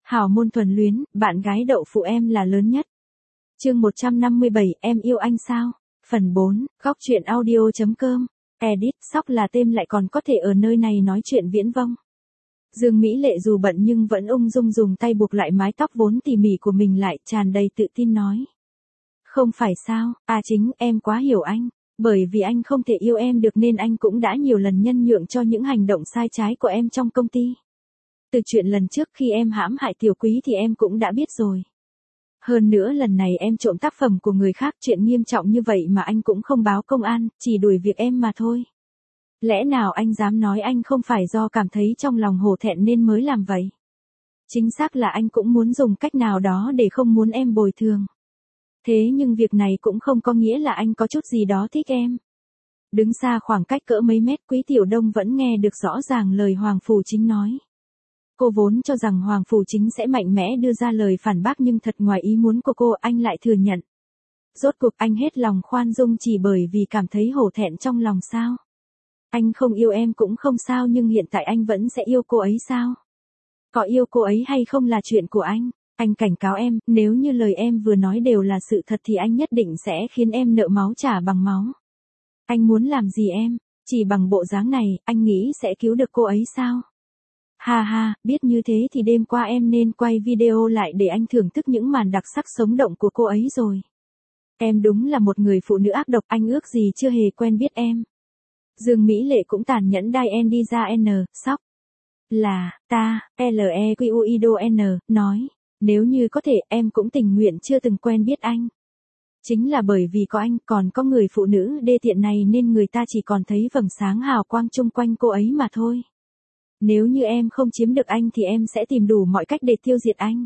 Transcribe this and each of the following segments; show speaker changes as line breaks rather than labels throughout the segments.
Hào môn thuần luyến, bạn gái đậu phụ em là lớn nhất. Chương 157, em yêu anh sao? Phần 4, góc truyện audio.com. Edit, sóc là tên lại còn có thể ở nơi này nói chuyện viễn vông. Dương Mỹ Lệ dù bận nhưng vẫn ung dung dùng tay buộc lại mái tóc vốn tỉ mỉ của mình lại, tràn đầy tự tin nói. Không phải sao, chính em quá hiểu anh. Bởi vì anh không thể yêu em được nên anh cũng đã nhiều lần nhân nhượng cho những hành động sai trái của em trong công ty. Từ chuyện lần trước khi em hãm hại Tiểu Quý thì em cũng đã biết rồi. Hơn nữa lần này em trộm tác phẩm của người khác, chuyện nghiêm trọng như vậy mà anh cũng không báo công an, chỉ đuổi việc em mà thôi. Lẽ nào anh dám nói anh không phải do cảm thấy trong lòng hổ thẹn nên mới làm vậy? Chính xác là anh cũng muốn dùng cách nào đó để không muốn em bồi thường. Thế nhưng việc này cũng không có nghĩa là anh có chút gì đó thích em. Đứng xa khoảng cách cỡ mấy mét, Quý Tiểu Đông vẫn nghe được rõ ràng lời Hoàng Phủ Chính nói. Cô vốn cho rằng Hoàng Phủ Chính sẽ mạnh mẽ đưa ra lời phản bác nhưng thật ngoài ý muốn của cô, anh lại thừa nhận. Rốt cuộc anh hết lòng khoan dung chỉ bởi vì cảm thấy hổ thẹn trong lòng sao? Anh không yêu em cũng không sao nhưng hiện tại anh vẫn sẽ yêu cô ấy sao? Có yêu cô ấy hay không là chuyện của anh. Anh cảnh cáo em, nếu như lời em vừa nói đều là sự thật thì anh nhất định sẽ khiến em nợ máu trả bằng máu. Anh muốn làm gì em? Chỉ bằng bộ dáng này, anh nghĩ sẽ cứu được cô ấy sao? Ha ha, biết như thế thì đêm qua em nên quay video lại để anh thưởng thức những màn đặc sắc sống động của cô ấy rồi. Em đúng là một người phụ nữ ác độc, anh ước gì chưa hề quen biết em. Dương Mỹ Lệ cũng tàn nhẫn đai en đi ra sóc. Là, ta, LEQUIDO nói. Nếu như có thể em cũng tình nguyện chưa từng quen biết anh. Chính là bởi vì có anh còn có người phụ nữ đê tiện này nên người ta chỉ còn thấy vầng sáng hào quang chung quanh cô ấy mà thôi. Nếu như em không chiếm được anh thì em sẽ tìm đủ mọi cách để tiêu diệt anh.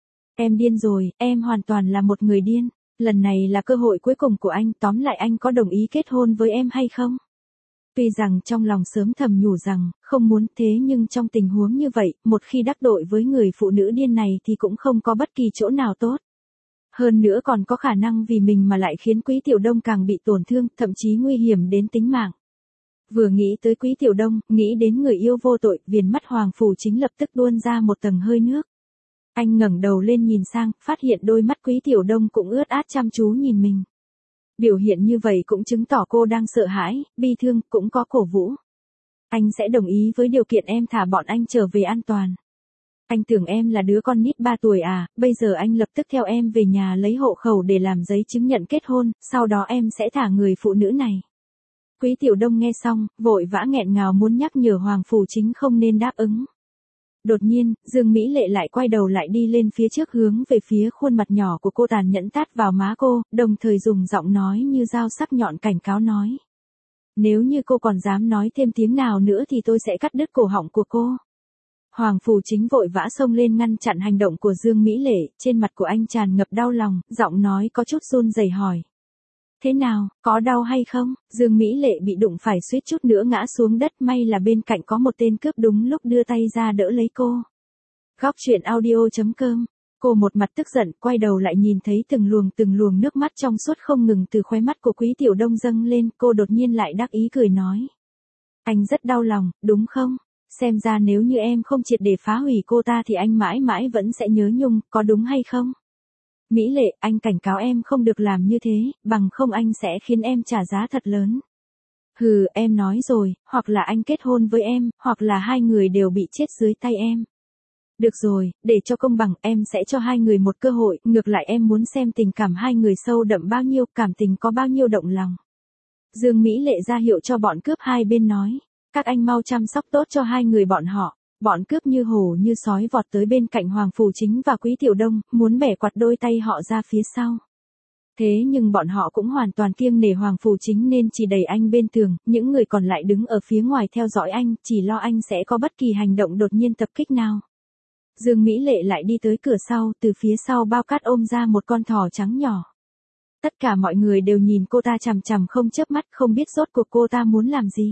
Em điên rồi, em hoàn toàn là một người điên. Lần này là cơ hội cuối cùng của anh, tóm lại anh có đồng ý kết hôn với em hay không? Tuy rằng trong lòng sớm thầm nhủ rằng, không muốn thế nhưng trong tình huống như vậy, một khi đắc tội với người phụ nữ điên này thì cũng không có bất kỳ chỗ nào tốt. Hơn nữa còn có khả năng vì mình mà lại khiến Quý Tiểu Đông càng bị tổn thương, thậm chí nguy hiểm đến tính mạng. Vừa nghĩ tới Quý Tiểu Đông, nghĩ đến người yêu vô tội, viền mắt Hoàng Phủ Chính lập tức tuôn ra một tầng hơi nước. Anh ngẩng đầu lên nhìn sang, phát hiện đôi mắt Quý Tiểu Đông cũng ướt át chăm chú nhìn mình. Biểu hiện như vậy cũng chứng tỏ cô đang sợ hãi, bi thương, cũng có cổ vũ. Anh sẽ đồng ý với điều kiện em thả bọn anh trở về an toàn. Anh tưởng em là đứa con nít 3 tuổi à, bây giờ anh lập tức theo em về nhà lấy hộ khẩu để làm giấy chứng nhận kết hôn, sau đó em sẽ thả người phụ nữ này. Quý Tiểu Đông nghe xong, vội vã nghẹn ngào muốn nhắc nhở Hoàng Phủ Chính không nên đáp ứng. Đột nhiên, Dương Mỹ Lệ lại quay đầu lại đi lên phía trước hướng về phía khuôn mặt nhỏ của cô tàn nhẫn tát vào má cô, đồng thời dùng giọng nói như dao sắc nhọn cảnh cáo nói. Nếu như cô còn dám nói thêm tiếng nào nữa thì tôi sẽ cắt đứt cổ họng của cô. Hoàng Phủ Chính vội vã xông lên ngăn chặn hành động của Dương Mỹ Lệ, trên mặt của anh tràn ngập đau lòng, giọng nói có chút run rẩy hỏi. Thế nào, có đau hay không? Dương Mỹ Lệ bị đụng phải suýt chút nữa ngã xuống đất, may là bên cạnh có một tên cướp đúng lúc đưa tay ra đỡ lấy cô. Góc truyện audio.com. Cô một mặt tức giận, quay đầu lại nhìn thấy từng luồng nước mắt trong suốt không ngừng từ khóe mắt của Quý Tiểu Đông dâng lên, cô đột nhiên lại đắc ý cười nói. Anh rất đau lòng, đúng không? Xem ra nếu như em không triệt để phá hủy cô ta thì anh mãi mãi vẫn sẽ nhớ nhung, có đúng hay không? Mỹ Lệ, anh cảnh cáo em không được làm như thế, bằng không anh sẽ khiến em trả giá thật lớn. Hừ, em nói rồi, hoặc là anh kết hôn với em, hoặc là hai người đều bị chết dưới tay em. Được rồi, để cho công bằng em sẽ cho hai người một cơ hội, ngược lại em muốn xem tình cảm hai người sâu đậm bao nhiêu, cảm tình có bao nhiêu động lòng. Dương Mỹ Lệ ra hiệu cho bọn cướp hai bên nói, các anh mau chăm sóc tốt cho hai người bọn họ. Bọn cướp như hổ như sói vọt tới bên cạnh Hoàng Phủ Chính và Quý Tiểu Đông, muốn bẻ quạt đôi tay họ ra phía sau. Thế nhưng bọn họ cũng hoàn toàn kiêng nể Hoàng Phủ Chính nên chỉ đẩy anh bên tường, những người còn lại đứng ở phía ngoài theo dõi anh, chỉ lo anh sẽ có bất kỳ hành động đột nhiên tập kích nào. Dương Mỹ Lệ lại đi tới cửa sau, từ phía sau bao cát ôm ra một con thỏ trắng nhỏ. Tất cả mọi người đều nhìn cô ta chằm chằm không chớp mắt, không biết rốt cuộc cô ta muốn làm gì.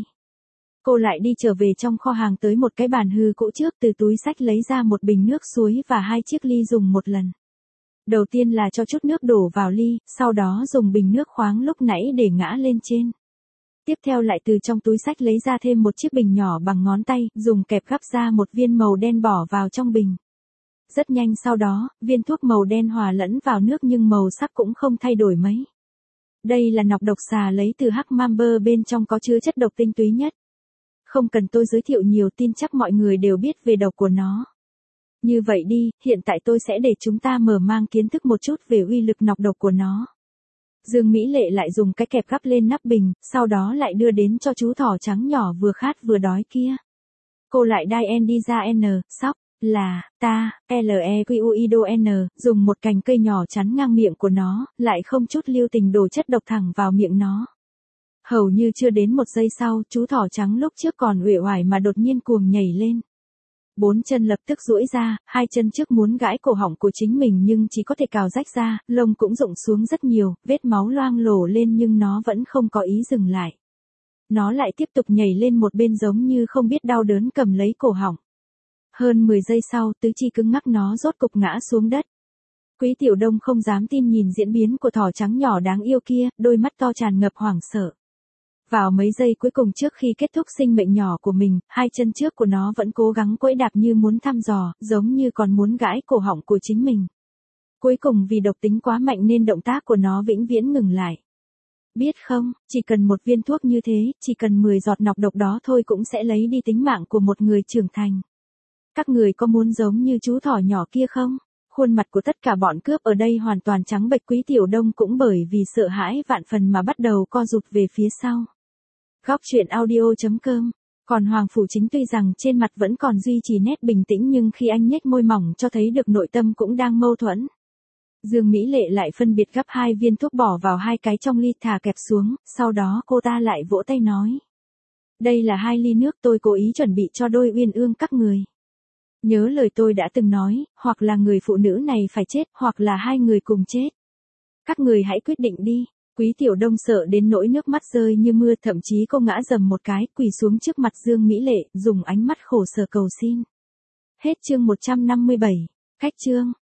Cô lại đi trở về trong kho hàng tới một cái bàn hư cũ trước, từ túi xách lấy ra một bình nước suối và 2 chiếc ly dùng một lần. Đầu tiên là cho chút nước đổ vào ly, sau đó dùng bình nước khoáng lúc nãy để ngã lên trên. Tiếp theo lại từ trong túi xách lấy ra thêm một chiếc bình nhỏ bằng ngón tay, dùng kẹp gắp ra một viên màu đen bỏ vào trong bình. Rất nhanh sau đó, viên thuốc màu đen hòa lẫn vào nước nhưng màu sắc cũng không thay đổi mấy. Đây là nọc độc xà lấy từ hắc mamba, bên trong có chứa chất độc tinh túy nhất. Không cần tôi giới thiệu nhiều, tin chắc mọi người đều biết về độc của nó. Như vậy đi, hiện tại tôi sẽ để chúng ta mở mang kiến thức một chút về uy lực nọc độc của nó. Dương Mỹ Lệ lại dùng cái kẹp gắp lên nắp bình, sau đó lại đưa đến cho chú thỏ trắng nhỏ vừa khát vừa đói kia. Cô lại đai N đi ra N, sóc, là, ta, LEQUIDO N, dùng một cành cây nhỏ chắn ngang miệng của nó, lại không chút lưu tình đổ chất độc thẳng vào miệng nó. Hầu như chưa đến một giây sau, chú thỏ trắng lúc trước còn uể oải mà đột nhiên cuồng nhảy lên. 4 chân lập tức duỗi ra, 2 chân trước muốn gãi cổ họng của chính mình nhưng chỉ có thể cào rách ra, lông cũng rụng xuống rất nhiều, vết máu loang lổ lên nhưng nó vẫn không có ý dừng lại. Nó lại tiếp tục nhảy lên một bên giống như không biết đau đớn cầm lấy cổ họng. Hơn 10 giây sau, tứ chi cứng ngắc nó rốt cục ngã xuống đất. Quý Tiểu Đông không dám tin nhìn diễn biến của thỏ trắng nhỏ đáng yêu kia, đôi mắt to tràn ngập hoảng sợ. Vào mấy giây cuối cùng trước khi kết thúc sinh mệnh nhỏ của mình, 2 chân trước của nó vẫn cố gắng quẫy đạp như muốn thăm dò, giống như còn muốn gãi cổ họng của chính mình. Cuối cùng vì độc tính quá mạnh nên động tác của nó vĩnh viễn ngừng lại. Biết không, chỉ cần một viên thuốc như thế, chỉ cần 10 giọt nọc độc đó thôi cũng sẽ lấy đi tính mạng của một người trưởng thành. Các người có muốn giống như chú thỏ nhỏ kia không? Khuôn mặt của tất cả bọn cướp ở đây hoàn toàn trắng bệch. Quý Tiểu Đông cũng bởi vì sợ hãi vạn phần mà bắt đầu co rụt về phía sau. Góc truyện audio.com. Còn Hoàng Phủ Chính tuy rằng trên mặt vẫn còn duy trì nét bình tĩnh nhưng khi anh nhếch môi mỏng cho thấy được nội tâm cũng đang mâu thuẫn. Dương Mỹ Lệ lại phân biệt gắp 2 viên thuốc bỏ vào 2 cái trong ly thả kẹp xuống, sau đó cô ta lại vỗ tay nói. Đây là 2 ly nước tôi cố ý chuẩn bị cho đôi uyên ương các người. Nhớ lời tôi đã từng nói, hoặc là người phụ nữ này phải chết, hoặc là 2 người cùng chết. Các người hãy quyết định đi. Quý Tiểu Đông sợ đến nỗi nước mắt rơi như mưa, thậm chí cô ngã dầm một cái, quỳ xuống trước mặt Dương Mỹ Lệ, dùng ánh mắt khổ sở cầu xin. Hết chương 157. Cách chương.